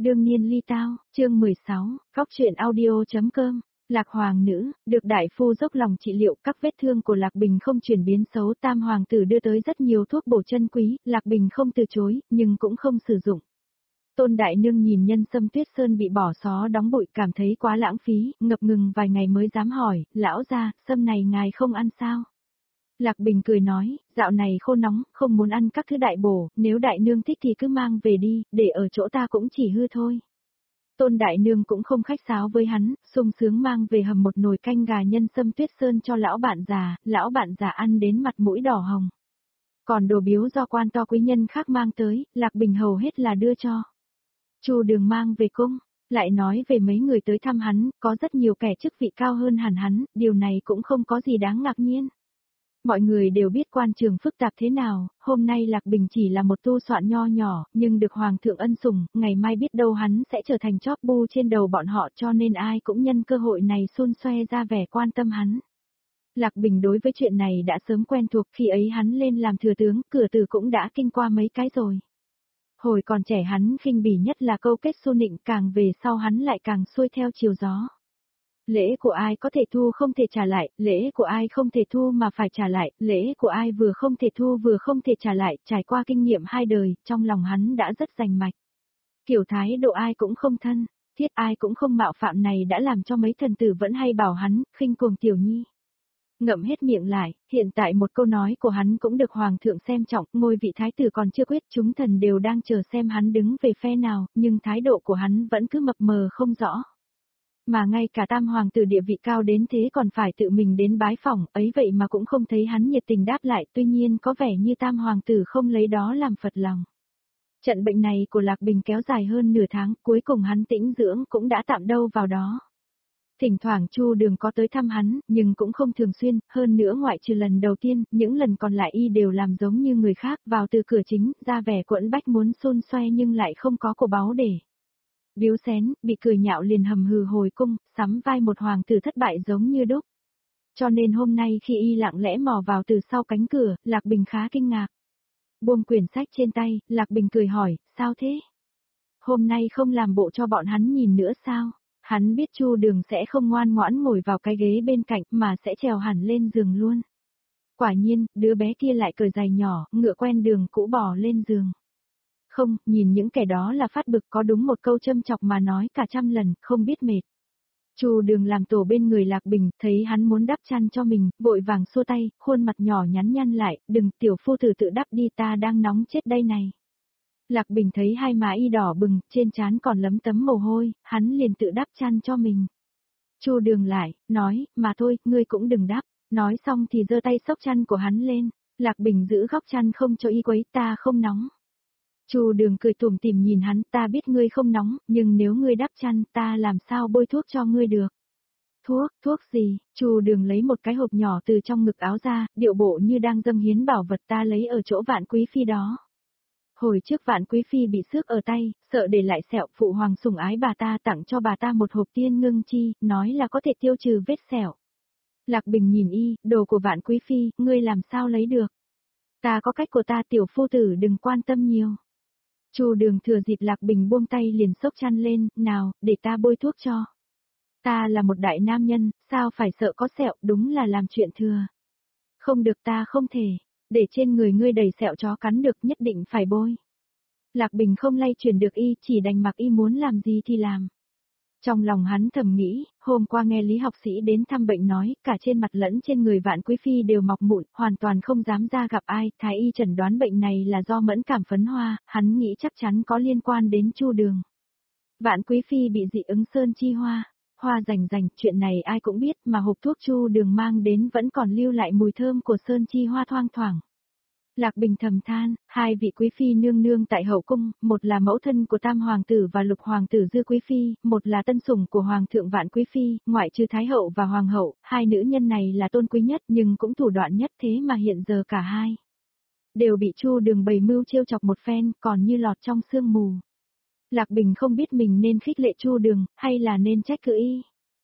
Đương nhiên ly tao, chương 16, góc truyện audio.com. Lạc Hoàng nữ, được đại phu dốc lòng trị liệu, các vết thương của Lạc Bình không chuyển biến xấu. Tam hoàng tử đưa tới rất nhiều thuốc bổ chân quý, Lạc Bình không từ chối, nhưng cũng không sử dụng. Tôn đại nương nhìn Nhân Sâm Tuyết Sơn bị bỏ xó đóng bụi, cảm thấy quá lãng phí, ngập ngừng vài ngày mới dám hỏi, lão gia, sâm này ngài không ăn sao? Lạc Bình cười nói, dạo này khô nóng, không muốn ăn các thứ đại bổ, nếu đại nương thích thì cứ mang về đi, để ở chỗ ta cũng chỉ hư thôi. Tôn đại nương cũng không khách sáo với hắn, sung sướng mang về hầm một nồi canh gà Nhân Sâm Tuyết Sơn cho lão bạn già ăn đến mặt mũi đỏ hồng. Còn đồ biếu do quan to quý nhân khác mang tới, Lạc Bình hầu hết là đưa cho Chu Đường mang về cung, lại nói về mấy người tới thăm hắn, có rất nhiều kẻ chức vị cao hơn hẳn hắn, điều này cũng không có gì đáng ngạc nhiên. Mọi người đều biết quan trường phức tạp thế nào, hôm nay Lạc Bình chỉ là một tu soạn nho nhỏ, nhưng được Hoàng thượng ân sủng, ngày mai biết đâu hắn sẽ trở thành chóp bu trên đầu bọn họ, cho nên ai cũng nhân cơ hội này xun xoe ra vẻ quan tâm hắn. Lạc Bình đối với chuyện này đã sớm quen thuộc, khi ấy hắn lên làm thừa tướng, cửa tử cũng đã kinh qua mấy cái rồi. Hồi còn trẻ hắn khinh bỉ nhất là câu kết xu nịnh, càng về sau hắn lại càng xuôi theo chiều gió. Lễ của ai có thể thu không thể trả lại, lễ của ai không thể thu mà phải trả lại, lễ của ai vừa không thể thu vừa không thể trả lại, trải qua kinh nghiệm 2 đời, trong lòng hắn đã rất rành mạch. Kiểu thái độ ai cũng không thân, thiết ai cũng không mạo phạm này đã làm cho mấy thần tử vẫn hay bảo hắn, khinh cuồng tiểu nhi. Ngậm hết miệng lại, hiện tại một câu nói của hắn cũng được Hoàng thượng xem trọng, ngôi vị thái tử còn chưa quyết, chúng thần đều đang chờ xem hắn đứng về phe nào, nhưng thái độ của hắn vẫn cứ mập mờ không rõ. Mà ngay cả tam hoàng tử địa vị cao đến thế còn phải tự mình đến bái phỏng, ấy vậy mà cũng không thấy hắn nhiệt tình đáp lại, tuy nhiên có vẻ như tam hoàng tử không lấy đó làm phật lòng. Trận bệnh này của Lạc Bình kéo dài hơn nửa tháng, cuối cùng hắn tĩnh dưỡng cũng đã tạm đâu vào đó. Thỉnh thoảng Chu Đường có tới thăm hắn, nhưng cũng không thường xuyên, hơn nữa ngoại trừ lần đầu tiên, những lần còn lại y đều làm giống như người khác, vào từ cửa chính, ra vẻ quẫn bách muốn xôn xoe nhưng lại không có của báu để biếu xén, bị cười nhạo liền hầm hừ hồi cung, sắm vai một hoàng tử thất bại giống như đúc. Cho nên hôm nay khi y lặng lẽ mò vào từ sau cánh cửa, Lạc Bình khá kinh ngạc. Buông quyển sách trên tay, Lạc Bình cười hỏi, sao thế? Hôm nay không làm bộ cho bọn hắn nhìn nữa sao? Hắn biết Chu Đường sẽ không ngoan ngoãn ngồi vào cái ghế bên cạnh mà sẽ trèo hẳn lên giường luôn. Quả nhiên, đứa bé kia lại cởi giày nhỏ, ngựa quen đường cũ bò lên giường. Không, nhìn những kẻ đó là phát bực, có đúng một câu châm chọc mà nói cả trăm lần, không biết mệt. Chu Đường làm tổ bên người Lạc Bình, thấy hắn muốn đắp chăn cho mình, vội vàng xua tay, khuôn mặt nhỏ nhắn nhăn lại, đừng, tiểu phu tử tự đắp đi, ta đang nóng chết đây này. Lạc Bình thấy hai má y đỏ bừng, trên trán còn lấm tấm mồ hôi, hắn liền tự đắp chăn cho mình. Chu Đường lại, nói, mà thôi, ngươi cũng đừng đắp, nói xong thì giơ tay xốc chăn của hắn lên, Lạc Bình giữ góc chăn không cho y quấy, ta không nóng. Chu Đường cười tủm tỉm nhìn hắn, ta biết ngươi không nóng, nhưng nếu ngươi đắp chăn, ta làm sao bôi thuốc cho ngươi được. Thuốc gì? Chu Đường lấy một cái hộp nhỏ từ trong ngực áo ra, điệu bộ như đang dâng hiến bảo vật, ta lấy ở chỗ Vạn Quý Phi đó. Hồi trước Vạn Quý Phi bị xước ở tay, sợ để lại sẹo, phụ hoàng sủng ái bà ta tặng cho bà ta một hộp tiên ngưng chi, nói là có thể tiêu trừ vết sẹo. Lạc Bình nhìn y, đồ của Vạn Quý Phi, ngươi làm sao lấy được? Ta có cách của ta, tiểu phu tử đừng quan tâm nhiều. Chu Đường thừa dịp Lạc Bình buông tay liền xốc chăn lên, nào, để ta bôi thuốc cho. Ta là một đại nam nhân, sao phải sợ có sẹo, đúng là làm chuyện thừa. Không được, ta không thể, để trên người ngươi đầy sẹo chó cắn được, nhất định phải bôi. Lạc Bình không lay chuyển được y, chỉ đành mặc y muốn làm gì thì làm. Trong lòng hắn thầm nghĩ, hôm qua nghe Lý học sĩ đến thăm bệnh nói, cả trên mặt lẫn trên người Vạn Quý Phi đều mọc mụn, hoàn toàn không dám ra gặp ai, thái y chẩn đoán bệnh này là do mẫn cảm phấn hoa, hắn nghĩ chắc chắn có liên quan đến Chu Đường. Vạn Quý Phi bị dị ứng sơn chi hoa, hoa rành rành, chuyện này ai cũng biết mà hộp thuốc Chu Đường mang đến vẫn còn lưu lại mùi thơm của sơn chi hoa thoang thoảng. Lạc Bình thầm than, hai vị quý phi nương nương tại hậu cung, một là mẫu thân của tam hoàng tử và lục hoàng tử Dư Quý Phi, một là tân sủng của hoàng thượng Vạn Quý Phi, ngoại trừ thái hậu và hoàng hậu, hai nữ nhân này là tôn quý nhất nhưng cũng thủ đoạn nhất, thế mà hiện giờ cả hai đều bị Chu Đường bày mưu trêu chọc một phen, còn như lọt trong sương mù. Lạc Bình không biết mình nên khích lệ Chu Đường, hay là nên trách cứ y.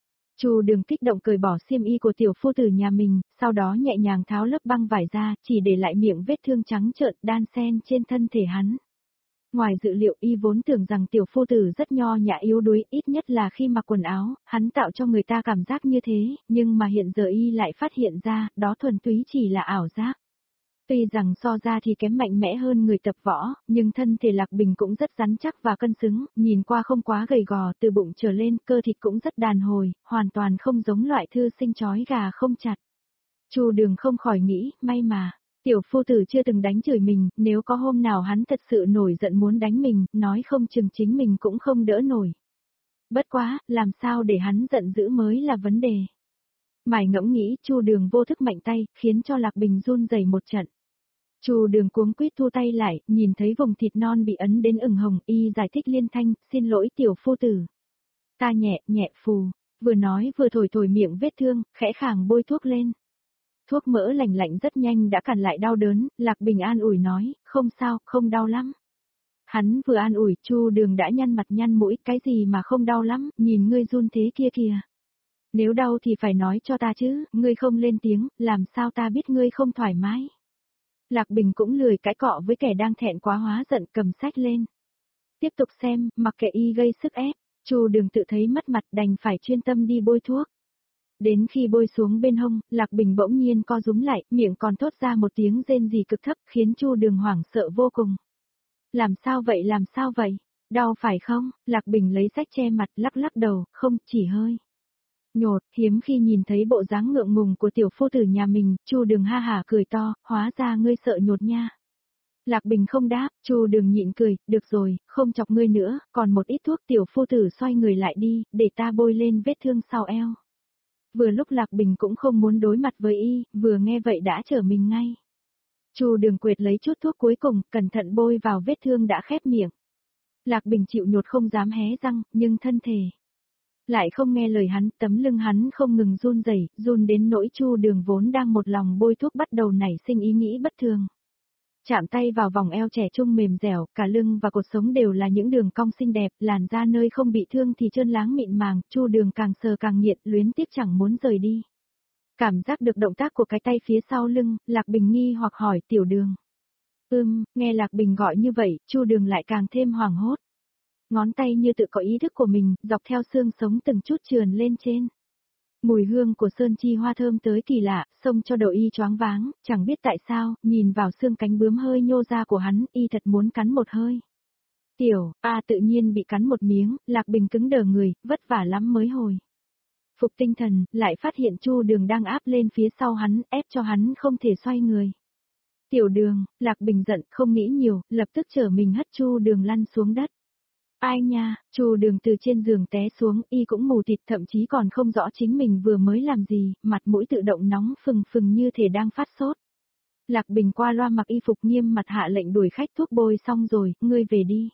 Chu Đường kích động cởi bỏ xiêm y của tiểu phu tử nhà mình, sau đó nhẹ nhàng tháo lớp băng vải ra, chỉ để lại miệng vết thương trắng trợn đan xen trên thân thể hắn. Ngoài dự liệu y vốn tưởng rằng tiểu phu tử rất nho nhã yếu đuối, ít nhất là khi mặc quần áo, hắn tạo cho người ta cảm giác như thế, nhưng mà hiện giờ y lại phát hiện ra, đó thuần túy chỉ là ảo giác. Tuy rằng so ra thì kém mạnh mẽ hơn người tập võ, nhưng thân thể Lạc Bình cũng rất rắn chắc và cân xứng, nhìn qua không quá gầy gò, từ bụng trở lên, cơ thịt cũng rất đàn hồi, hoàn toàn không giống loại thư sinh chói gà không chặt. Chu Đường không khỏi nghĩ, may mà, tiểu phu tử chưa từng đánh chửi mình, nếu có hôm nào hắn thật sự nổi giận muốn đánh mình, nói không chừng chính mình cũng không đỡ nổi. Bất quá, làm sao để hắn giận dữ mới là vấn đề. Mải ngẫm nghĩ, Chu Đường vô thức mạnh tay, khiến cho Lạc Bình run rẩy một trận. Chu Đường cuống quýt thu tay lại, nhìn thấy vùng thịt non bị ấn đến ửng hồng, y giải thích liên thanh, xin lỗi tiểu phu tử. Ta nhẹ, nhẹ phù, vừa nói vừa thổi thổi miệng vết thương, khẽ khàng bôi thuốc lên. Thuốc mỡ lạnh lạnh rất nhanh đã cản lại đau đớn, Lạc Bình an ủi nói, không sao, không đau lắm. Hắn vừa an ủi, Chu Đường đã nhăn mặt nhăn mũi, cái gì mà không đau lắm, nhìn ngươi run thế kia kìa. Nếu đau thì phải nói cho ta chứ, ngươi không lên tiếng, làm sao ta biết ngươi không thoải mái. Lạc Bình cũng lười cãi cọ với kẻ đang thẹn quá hóa giận, cầm sách lên. Tiếp tục xem, mặc kệ y gây sức ép, Chu Đường tự thấy mất mặt đành phải chuyên tâm đi bôi thuốc. Đến khi bôi xuống bên hông, Lạc Bình bỗng nhiên co rúm lại, miệng còn thốt ra một tiếng rên rỉ cực thấp, khiến Chu Đường hoảng sợ vô cùng. Làm sao vậy, đau phải không? Lạc Bình lấy sách che mặt lắc lắc đầu, không, chỉ hơi. Nhột, hiếm khi nhìn thấy bộ dáng ngượng ngùng của tiểu phu tử nhà mình, Chu Đường ha hả cười to, hóa ra ngươi sợ nhột nha. Lạc Bình không đáp, Chu Đường nhịn cười, được rồi, không chọc ngươi nữa, còn một ít thuốc. Tiểu phu tử xoay người lại đi, để ta bôi lên vết thương sau eo. Vừa lúc Lạc Bình cũng không muốn đối mặt với y, vừa nghe vậy đã trở mình ngay. Chu Đường quệt lấy chút thuốc cuối cùng, cẩn thận bôi vào vết thương đã khép miệng. Lạc Bình chịu nhột không dám hé răng, nhưng thân thể lại không nghe lời hắn, tấm lưng hắn không ngừng run rẩy, run đến nỗi Chu Đường vốn đang một lòng bôi thuốc bắt đầu nảy sinh ý nghĩ bất thường. Chạm tay vào vòng eo trẻ trung mềm dẻo, cả lưng và cột sống đều là những đường cong xinh đẹp, làn da nơi không bị thương thì trơn láng mịn màng, Chu Đường càng sờ càng nghiện, luyến tiếc chẳng muốn rời đi. Cảm giác được động tác của cái tay phía sau lưng, Lạc Bình nghi hoặc hỏi Tiểu Đường. Nghe Lạc Bình gọi như vậy, Chu Đường lại càng thêm hoảng hốt. Ngón tay như tự có ý thức của mình, dọc theo xương sống từng chút trườn lên trên. Mùi hương của sơn chi hoa thơm tới kỳ lạ, xông cho đầu y choáng váng, chẳng biết tại sao, nhìn vào xương cánh bướm hơi nhô ra của hắn, y thật muốn cắn một hơi. Tự nhiên bị cắn một miếng, Lạc Bình cứng đờ người, vất vả lắm mới hồi phục tinh thần, lại phát hiện Chu Đường đang áp lên phía sau hắn, ép cho hắn không thể xoay người. Tiểu Đường, Lạc Bình giận, không nghĩ nhiều, lập tức trở mình hất Chu Đường lăn xuống đất. Ai nha, Chu Đường từ trên giường té xuống, y cũng mù tịt, thậm chí còn không rõ chính mình vừa mới làm gì, mặt mũi tự động nóng phừng phừng như thể đang phát sốt. Lạc Bình qua loa mặc y phục nghiêm mặt hạ lệnh đuổi khách, thuốc bôi xong rồi, ngươi về đi.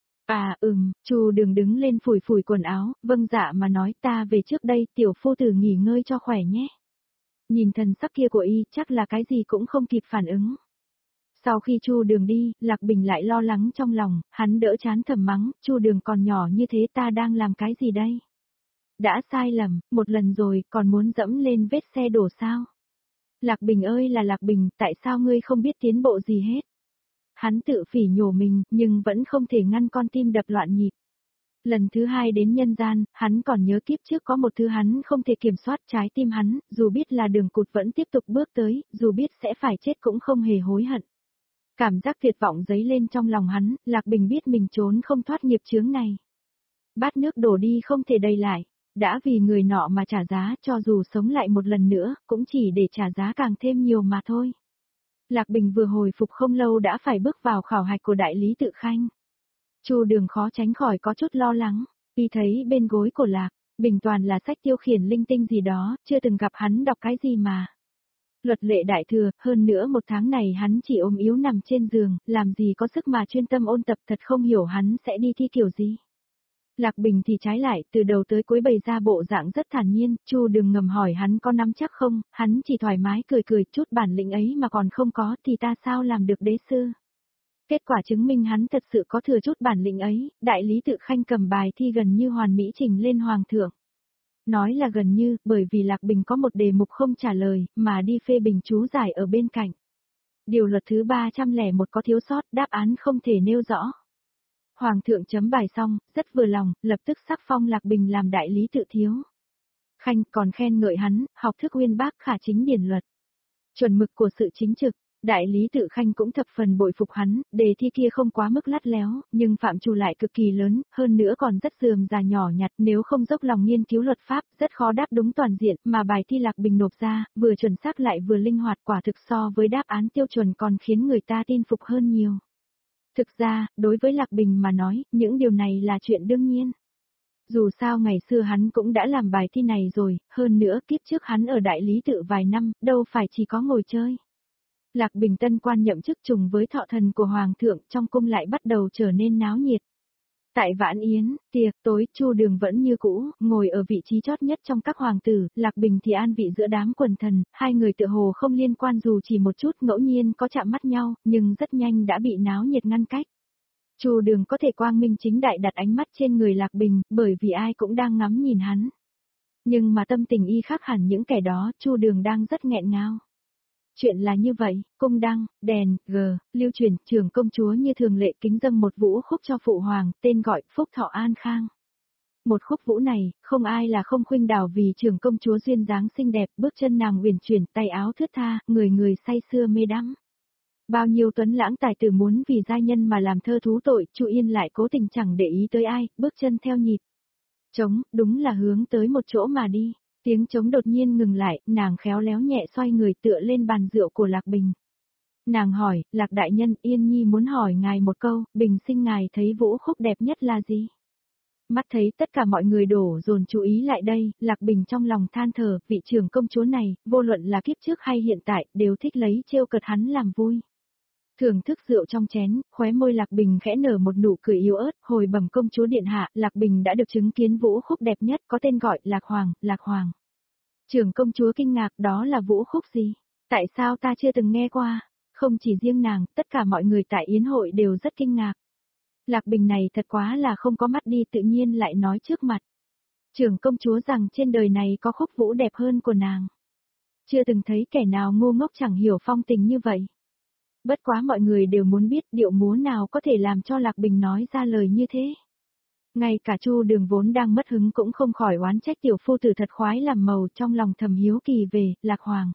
Chu Đường đứng lên phủi phủi quần áo, vâng dạ mà nói, ta về trước đây, tiểu phu tử nghỉ ngơi cho khỏe nhé. Nhìn thần sắc kia của y, chắc là cái gì cũng không kịp phản ứng. Sau khi Chu Đường đi, Lạc Bình lại lo lắng trong lòng, hắn đỡ chán thầm mắng, Chu Đường còn nhỏ như thế, ta đang làm cái gì đây? Đã sai lầm, một lần rồi, còn muốn dẫm lên vết xe đổ sao? Lạc Bình ơi là Lạc Bình, tại sao ngươi không biết tiến bộ gì hết? Hắn tự phỉ nhổ mình, nhưng vẫn không thể ngăn con tim đập loạn nhịp. Lần thứ hai đến nhân gian, hắn còn nhớ kiếp trước có một thứ hắn không thể kiểm soát, trái tim hắn, dù biết là đường cụt vẫn tiếp tục bước tới, dù biết sẽ phải chết cũng không hề hối hận. Cảm giác tuyệt vọng dấy lên trong lòng hắn, Lạc Bình biết mình trốn không thoát nghiệp chướng này. Bát nước đổ đi không thể đầy lại, đã vì người nọ mà trả giá, cho dù sống lại một lần nữa, cũng chỉ để trả giá càng thêm nhiều mà thôi. Lạc Bình vừa hồi phục không lâu đã phải bước vào khảo hạch của đại lý Tự Khanh. Chu Đường khó tránh khỏi có chút lo lắng, vì thấy bên gối của Lạc Bình toàn là sách tiêu khiển linh tinh gì đó, chưa từng gặp hắn đọc cái gì mà. Luật lệ đại thừa, hơn nữa một tháng này hắn chỉ ôm yếu nằm trên giường, làm gì có sức mà chuyên tâm ôn tập, thật không hiểu hắn sẽ đi thi kiểu gì. Lạc Bình thì trái lại, từ đầu tới cuối bày ra bộ dạng rất thản nhiên, Chu Đường ngầm hỏi hắn có nắm chắc không, hắn chỉ thoải mái cười cười, chút bản lĩnh ấy mà còn không có thì ta sao làm được đế sư. Kết quả chứng minh hắn thật sự có thừa chút bản lĩnh ấy, đại lý Tự Khanh cầm bài thi gần như hoàn mỹ trình lên hoàng thượng. Nói là gần như, bởi vì Lạc Bình có một đề mục không trả lời, mà đi phê bình chú giải ở bên cạnh. Điều luật thứ 301 có thiếu sót, đáp án không thể nêu rõ. Hoàng thượng chấm bài xong, rất vừa lòng, lập tức sắc phong Lạc Bình làm đại lý tự thiếu. Khanh còn khen ngợi hắn, học thức uyên bác khả chính điển luật. Chuẩn mực của sự chính trực, đại lý tự Khanh cũng thập phần bội phục hắn, đề thi kia không quá mức lắt léo, nhưng phạm trù lại cực kỳ lớn, hơn nữa còn rất rườm rà nhỏ nhặt, nếu không dốc lòng nghiên cứu luật pháp, rất khó đáp đúng toàn diện, mà bài thi Lạc Bình nộp ra, vừa chuẩn xác lại vừa linh hoạt, quả thực so với đáp án tiêu chuẩn còn khiến người ta tin phục hơn nhiều. Thực ra, đối với Lạc Bình mà nói, những điều này là chuyện đương nhiên. Dù sao ngày xưa hắn cũng đã làm bài thi này rồi, hơn nữa kiếp trước hắn ở đại lý tự vài năm, đâu phải chỉ có ngồi chơi. Lạc Bình tân quan nhậm chức trùng với thọ thần của Hoàng thượng, trong cung lại bắt đầu trở nên náo nhiệt. Tại Vãn Yến, tiệc tối, Chu Đường vẫn như cũ, ngồi ở vị trí chót nhất trong các hoàng tử, Lạc Bình thì an vị giữa đám quần thần, hai người tựa hồ không liên quan dù chỉ một chút, ngẫu nhiên có chạm mắt nhau, nhưng rất nhanh đã bị náo nhiệt ngăn cách. Chu Đường có thể quang minh chính đại đặt ánh mắt trên người Lạc Bình, bởi vì ai cũng đang ngắm nhìn hắn. Nhưng mà tâm tình y khác hẳn những kẻ đó, Chu Đường đang rất nghẹn ngào. Chuyện là như vậy, cung đăng, đèn, lưu truyền, trưởng công chúa như thường lệ kính dâng một vũ khúc cho phụ hoàng, tên gọi Phúc Thọ An Khang. Một khúc vũ này, không ai là không khuynh đảo vì trưởng công chúa duyên dáng xinh đẹp, bước chân nàng uyển chuyển, tay áo thướt tha, người người say sưa mê đắm. Bao nhiêu tuấn lãng tài tử muốn vì giai nhân mà làm thơ thú tội, Chu Yên lại cố tình chẳng để ý tới ai, bước chân theo nhịp. Trống, đúng là hướng tới một chỗ mà đi. Tiếng trống đột nhiên ngừng lại, nàng khéo léo nhẹ xoay người tựa lên bàn rượu của Lạc Bình. Nàng hỏi, Lạc đại nhân, Yên Nhi muốn hỏi ngài một câu, bình sinh ngài thấy vũ khúc đẹp nhất là gì? Mắt thấy tất cả mọi người đổ dồn chú ý lại đây, Lạc Bình trong lòng than thở, vị trưởng công chúa này, vô luận là kiếp trước hay hiện tại, đều thích lấy trêu cợt hắn làm vui. Thưởng thức rượu trong chén, khóe môi Lạc Bình khẽ nở một nụ cười yếu ớt, hồi bẩm công chúa điện hạ, Lạc Bình đã được chứng kiến vũ khúc đẹp nhất, có tên gọi Lạc Hoàng, Lạc Hoàng. Trưởng công chúa kinh ngạc, đó là vũ khúc gì? Tại sao ta chưa từng nghe qua? Không chỉ riêng nàng, tất cả mọi người tại yến hội đều rất kinh ngạc. Lạc Bình này thật quá là không có mắt đi, tự nhiên lại nói trước mặt. Trưởng công chúa rằng trên đời này có khúc vũ đẹp hơn của nàng. Chưa từng thấy kẻ nào ngu ngốc chẳng hiểu phong tình như vậy. Bất quá mọi người đều muốn biết điệu múa nào có thể làm cho Lạc Bình nói ra lời như thế. Ngay cả Chu Đường vốn đang mất hứng cũng không khỏi oán trách tiểu phu tử thật khoái làm màu, trong lòng thầm hiếu kỳ về Lạc Hoàng.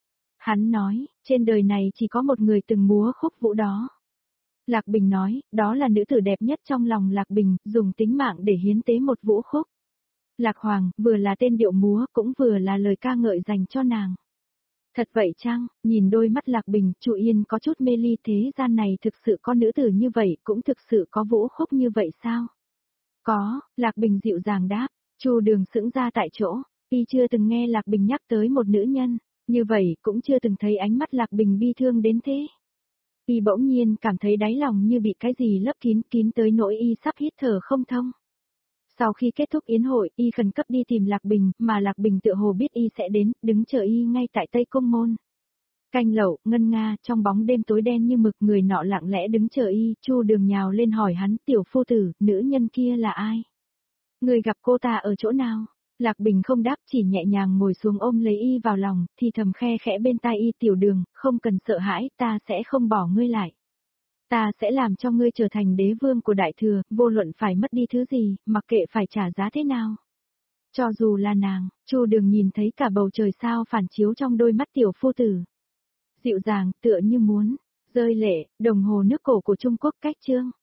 Hắn nói, trên đời này chỉ có một người từng múa khúc vũ đó. Lạc Bình nói, đó là nữ tử đẹp nhất trong lòng Lạc Bình, dùng tính mạng để hiến tế một vũ khúc. Lạc Hoàng, vừa là tên điệu múa, cũng vừa là lời ca ngợi dành cho nàng. Thật vậy chăng, nhìn đôi mắt Lạc Bình, Chu Yên có chút mê ly, thế gian này thực sự có nữ tử như vậy, cũng thực sự có vũ khúc như vậy sao? Có, Lạc Bình dịu dàng đáp, Chu Đường sững ra tại chỗ, y chưa từng nghe Lạc Bình nhắc tới một nữ nhân, như vậy cũng chưa từng thấy ánh mắt Lạc Bình bi thương đến thế. Y bỗng nhiên cảm thấy đáy lòng như bị cái gì lấp kín kín tới nỗi y sắp hít thở không thông. Sau khi kết thúc yến hội, y khẩn cấp đi tìm Lạc Bình, mà Lạc Bình tựa hồ biết y sẽ đến, đứng chờ y ngay tại Tây Cung môn. Canh lẩu, ngân nga, trong bóng đêm tối đen như mực, người nọ lặng lẽ đứng chờ y, Chu Đường nhào lên hỏi hắn, tiểu phu tử, nữ nhân kia là ai? Người gặp cô ta ở chỗ nào? Lạc Bình không đáp, chỉ nhẹ nhàng ngồi xuống ôm lấy y vào lòng, thì thầm khe khẽ bên tai y, tiểu Đường, không cần sợ hãi, ta sẽ không bỏ ngươi lại. Ta sẽ làm cho ngươi trở thành đế vương của đại thừa, vô luận phải mất đi thứ gì, mặc kệ phải trả giá thế nào. Cho dù là nàng, Chu Đường nhìn thấy cả bầu trời sao phản chiếu trong đôi mắt tiểu phu tử. Dịu dàng, tựa như muốn rơi lệ, đồng hồ nước cổ của Trung Quốc cách chương.